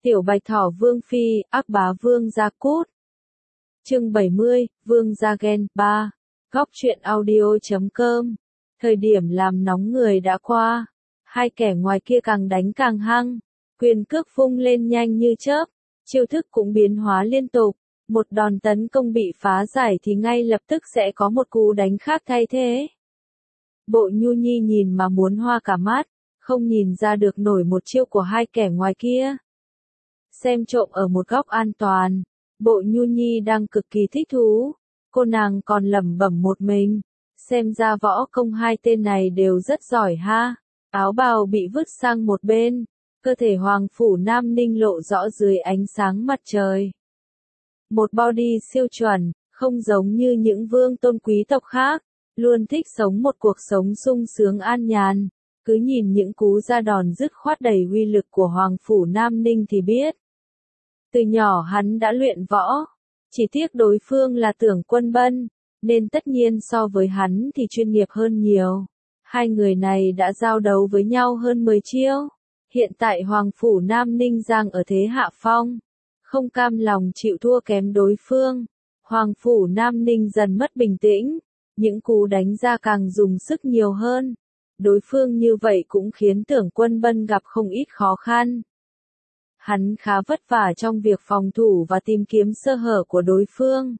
Tiểu Bạch Thỏ Vương Phi, ác bá Vương Gia Cút. Chương 70, Vương Gia Ghen 3. Góc truyện audio.com. Thời điểm làm nóng người đã qua. Hai kẻ ngoài kia càng đánh càng hăng. Quyền cước vung lên nhanh như chớp. Chiêu thức cũng biến hóa liên tục. Một đòn tấn công bị phá giải thì ngay lập tức sẽ có một cú đánh khác thay thế. Bộ Nhu Nhi nhìn mà muốn hoa cả mắt. Không nhìn ra được nổi một chiêu của hai kẻ ngoài kia. Xem trộm ở một góc an toàn, Bộ Nhu Nhi đang cực kỳ thích thú. Cô nàng còn lẩm bẩm một mình, xem ra võ công hai tên này đều rất giỏi ha. Áo bào bị vứt sang một bên, cơ thể Hoàng Phủ Nam Ninh lộ rõ dưới ánh sáng mặt trời. Một body siêu chuẩn, không giống như những vương tôn quý tộc khác, luôn thích sống một cuộc sống sung sướng an nhàn. Cứ nhìn những cú ra đòn dứt khoát đầy uy lực của Hoàng Phủ Nam Ninh thì biết. Từ nhỏ hắn đã luyện võ, chỉ tiếc đối phương là Tưởng Quân Bân, nên tất nhiên so với hắn thì chuyên nghiệp hơn nhiều. Hai người này đã giao đấu với nhau hơn 10 chiêu. Hiện tại Hoàng Phủ Nam Ninh giang ở thế hạ phong, không cam lòng chịu thua kém đối phương. Hoàng Phủ Nam Ninh dần mất bình tĩnh, những cú đánh ra càng dùng sức nhiều hơn. Đối phương như vậy cũng khiến Tưởng Quân Bân gặp không ít khó khăn. Hắn khá vất vả trong việc phòng thủ và tìm kiếm sơ hở của đối phương.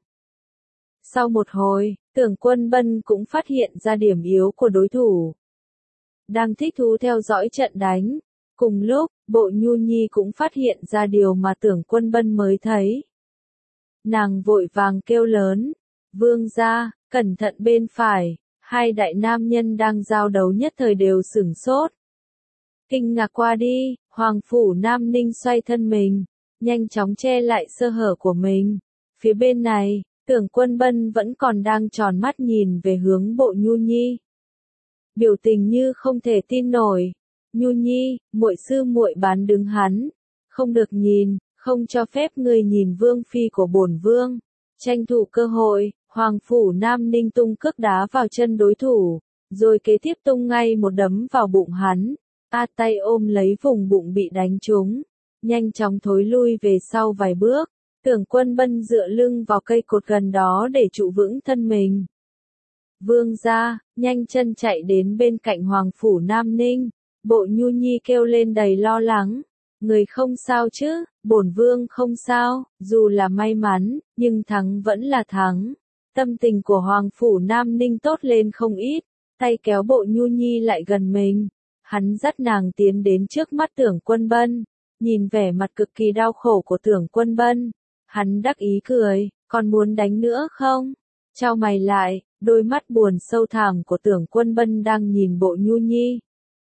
Sau một hồi, Tưởng Quân Bân cũng phát hiện ra điểm yếu của đối thủ. Đang thích thú theo dõi trận đánh. Cùng lúc, Bộ Nhu Nhi cũng phát hiện ra điều mà Tưởng Quân Bân mới thấy. Nàng vội vàng kêu lớn, Vương gia, cẩn thận bên phải. Hai đại nam nhân đang giao đấu nhất thời đều sửng sốt. Kinh ngạc qua đi, Hoàng Phủ Nam Ninh xoay thân mình, nhanh chóng che lại sơ hở của mình. Phía bên này, Tưởng Quân Bân vẫn còn đang tròn mắt nhìn về hướng Bộ Nhu Nhi. Biểu tình như không thể tin nổi. Nhu Nhi, muội sư muội bán đứng hắn. Không được nhìn, không cho phép người nhìn vương phi của bổn vương. Tranh thủ cơ hội, Hoàng Phủ Nam Ninh tung cước đá vào chân đối thủ, rồi kế tiếp tung ngay một đấm vào bụng hắn. Tay ôm lấy vùng bụng bị đánh trúng, nhanh chóng thối lui về sau vài bước. Tưởng Quân Bân dựa lưng vào cây cột gần đó để trụ vững thân mình. Vương gia, nhanh chân chạy đến bên cạnh Hoàng Phủ Nam Ninh. Bộ Nhu Nhi kêu lên đầy lo lắng. Người không sao chứ, bổn vương không sao, dù là may mắn, nhưng thắng vẫn là thắng. Tâm tình của Hoàng Phủ Nam Ninh tốt lên không ít, tay kéo Bộ Nhu Nhi lại gần mình. Hắn dắt nàng tiến đến trước mắt Tưởng Quân Bân, nhìn vẻ mặt cực kỳ đau khổ của Tưởng Quân Bân. Hắn đắc ý cười, còn muốn đánh nữa không? Chau mày lại, đôi mắt buồn sâu thẳm của Tưởng Quân Bân đang nhìn Bộ Nhu Nhi.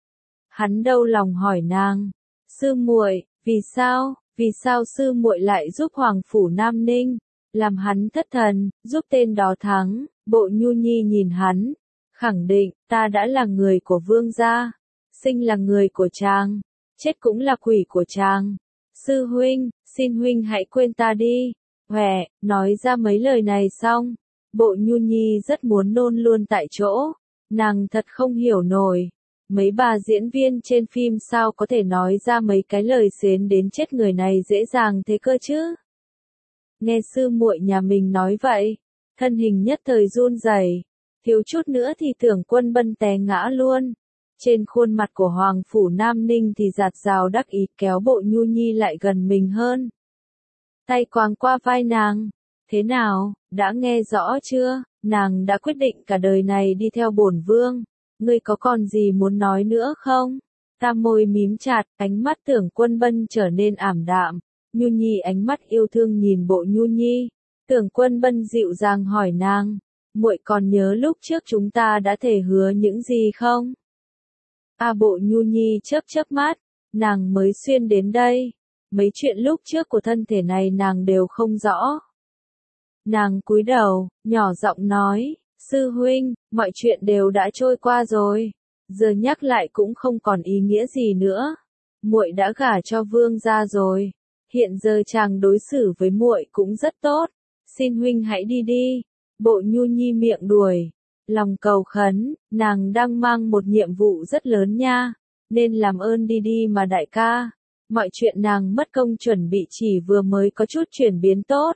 Hắn đau lòng hỏi nàng, sư muội, vì sao sư muội lại giúp Hoàng Phủ Nam Ninh? Làm hắn thất thần, giúp tên đó thắng. Bộ Nhu Nhi nhìn hắn, khẳng định, ta đã là người của vương gia, sinh là người của chàng, chết cũng là quỷ của chàng. Sư huynh, xin huynh hãy quên ta đi. Nói ra mấy lời này xong, Bộ Nhu Nhi rất muốn nôn luôn tại chỗ. Nàng thật không hiểu nổi, mấy bà diễn viên trên phim sao có thể nói ra mấy cái lời xến đến chết người này dễ dàng thế cơ chứ? Nghe sư muội nhà mình nói vậy, thân hình nhất thời run rẩy, thiếu chút nữa thì Tưởng Quân Bân té ngã luôn. Trên khuôn mặt của Hoàng Phủ Nam Ninh thì giạt rào đắc ý kéo Bộ Nhu Nhi lại gần mình hơn. Tay quàng qua vai nàng, thế nào, đã nghe rõ chưa, nàng đã quyết định cả đời này đi theo bổn vương, ngươi có còn gì muốn nói nữa không? Ta môi mím chặt, ánh mắt Tưởng Quân Bân trở nên ảm đạm. Nhu Nhi ánh mắt yêu thương nhìn Bộ Nhu Nhi. Tưởng Quân Bân dịu dàng hỏi nàng, muội còn nhớ lúc trước chúng ta đã thề hứa những gì không? Bộ Nhu Nhi chớp mắt, nàng mới xuyên đến đây. Mấy chuyện lúc trước của thân thể này nàng đều không rõ. Nàng cúi đầu, nhỏ giọng nói, sư huynh, mọi chuyện đều đã trôi qua rồi. Giờ nhắc lại cũng không còn ý nghĩa gì nữa. Muội đã gả cho vương gia rồi. Hiện giờ chàng đối xử với muội cũng rất tốt, xin huynh hãy đi đi. Bộ Nhu Nhi miệng đuổi, lòng cầu khấn, nàng đang mang một nhiệm vụ rất lớn nha, nên làm ơn đi đi mà đại ca. Mọi chuyện nàng mất công chuẩn bị chỉ vừa mới có chút chuyển biến tốt.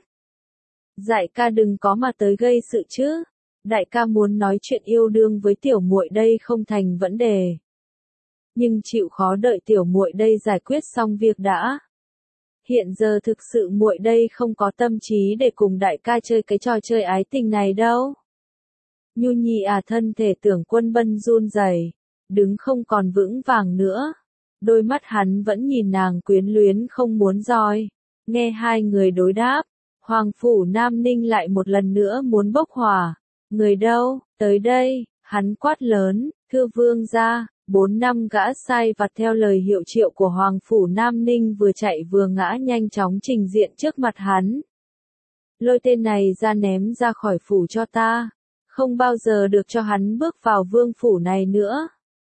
Đại ca đừng có mà tới gây sự chứ. Đại ca muốn nói chuyện yêu đương với tiểu muội đây không thành vấn đề. Nhưng chịu khó đợi tiểu muội đây giải quyết xong việc đã. Hiện giờ thực sự muội đây không có tâm trí để cùng đại ca chơi cái trò chơi ái tình này đâu. Nhu Nhi à, thân thể Tưởng Quân Bân run rẩy, đứng không còn vững vàng nữa. Đôi mắt hắn vẫn nhìn nàng quyến luyến không muốn roi. Nghe hai người đối đáp, Hoàng phủ Nam Ninh lại một lần nữa muốn bốc hỏa. Người đâu, tới đây, hắn quát lớn, thưa vương gia. 4 năm gã sai vặt theo lời hiệu triệu của Hoàng phủ Nam Ninh vừa chạy vừa ngã nhanh chóng trình diện trước mặt hắn. Lôi tên này ra, ném ra khỏi phủ cho ta. Không bao giờ được cho hắn bước vào vương phủ này nữa.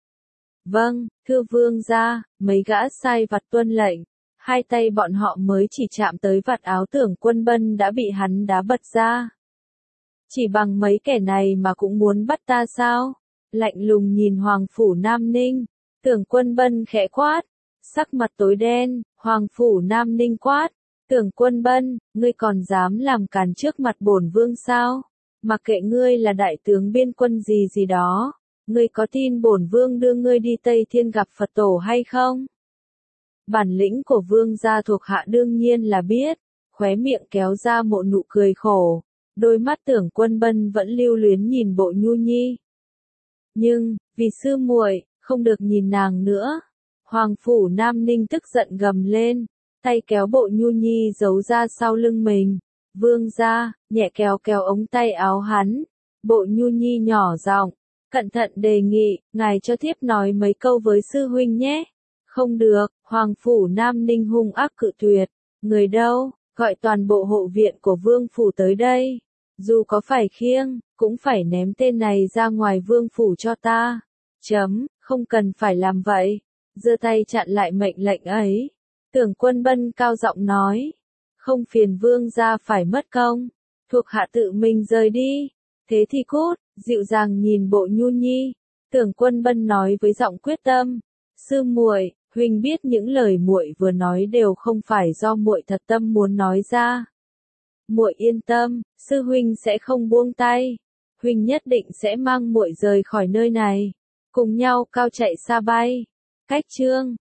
Vâng, thưa vương gia. Mấy gã sai vặt tuân lệnh. Hai tay bọn họ mới chỉ chạm tới vạt áo Tưởng Quân Bân đã bị hắn đá bật ra. Chỉ bằng mấy kẻ này mà cũng muốn bắt ta sao? Lạnh lùng nhìn Hoàng phủ Nam Ninh, Tưởng Quân Bân khẽ quát, sắc mặt tối đen. Hoàng phủ Nam Ninh quát, Tưởng Quân Bân, ngươi còn dám làm càn trước mặt bổn vương sao? Mặc kệ ngươi là đại tướng biên quân gì gì đó, ngươi có tin bổn vương đưa ngươi đi Tây Thiên gặp Phật tổ hay không? Bản lĩnh của vương gia thuộc hạ đương nhiên là biết. Khóe miệng kéo ra một nụ cười khổ, đôi mắt Tưởng Quân Bân vẫn lưu luyến nhìn Bộ Nhu Nhi. Nhưng, vì sư muội, không được nhìn nàng nữa. Hoàng phủ Nam Ninh tức giận gầm lên, tay kéo Bộ Nhu Nhi giấu ra sau lưng mình. Vương gia, nhẹ kéo kéo ống tay áo hắn. Bộ Nhu Nhi nhỏ giọng, cẩn thận đề nghị, ngài cho thiếp nói mấy câu với sư huynh nhé. Không được, Hoàng phủ Nam Ninh hung ác cự tuyệt. Người đâu, gọi toàn bộ hộ viện của vương phủ tới đây. Dù có phải khiêng, cũng phải ném tên này ra ngoài vương phủ cho ta. Không cần phải làm vậy. Giơ tay chặn lại mệnh lệnh ấy. Tưởng Quân Bân cao giọng nói. Không phiền vương gia phải mất công. Thuộc hạ tự mình rời đi. Thế thì cút, dịu dàng nhìn Bộ Nhu Nhi. Tưởng Quân Bân nói với giọng quyết tâm. Sư muội, huynh biết những lời muội vừa nói đều không phải do muội thật tâm muốn nói ra. Muội yên tâm, sư huynh sẽ không buông tay. Huynh nhất định sẽ mang muội rời khỏi nơi này, cùng nhau cao chạy xa bay. Cách chương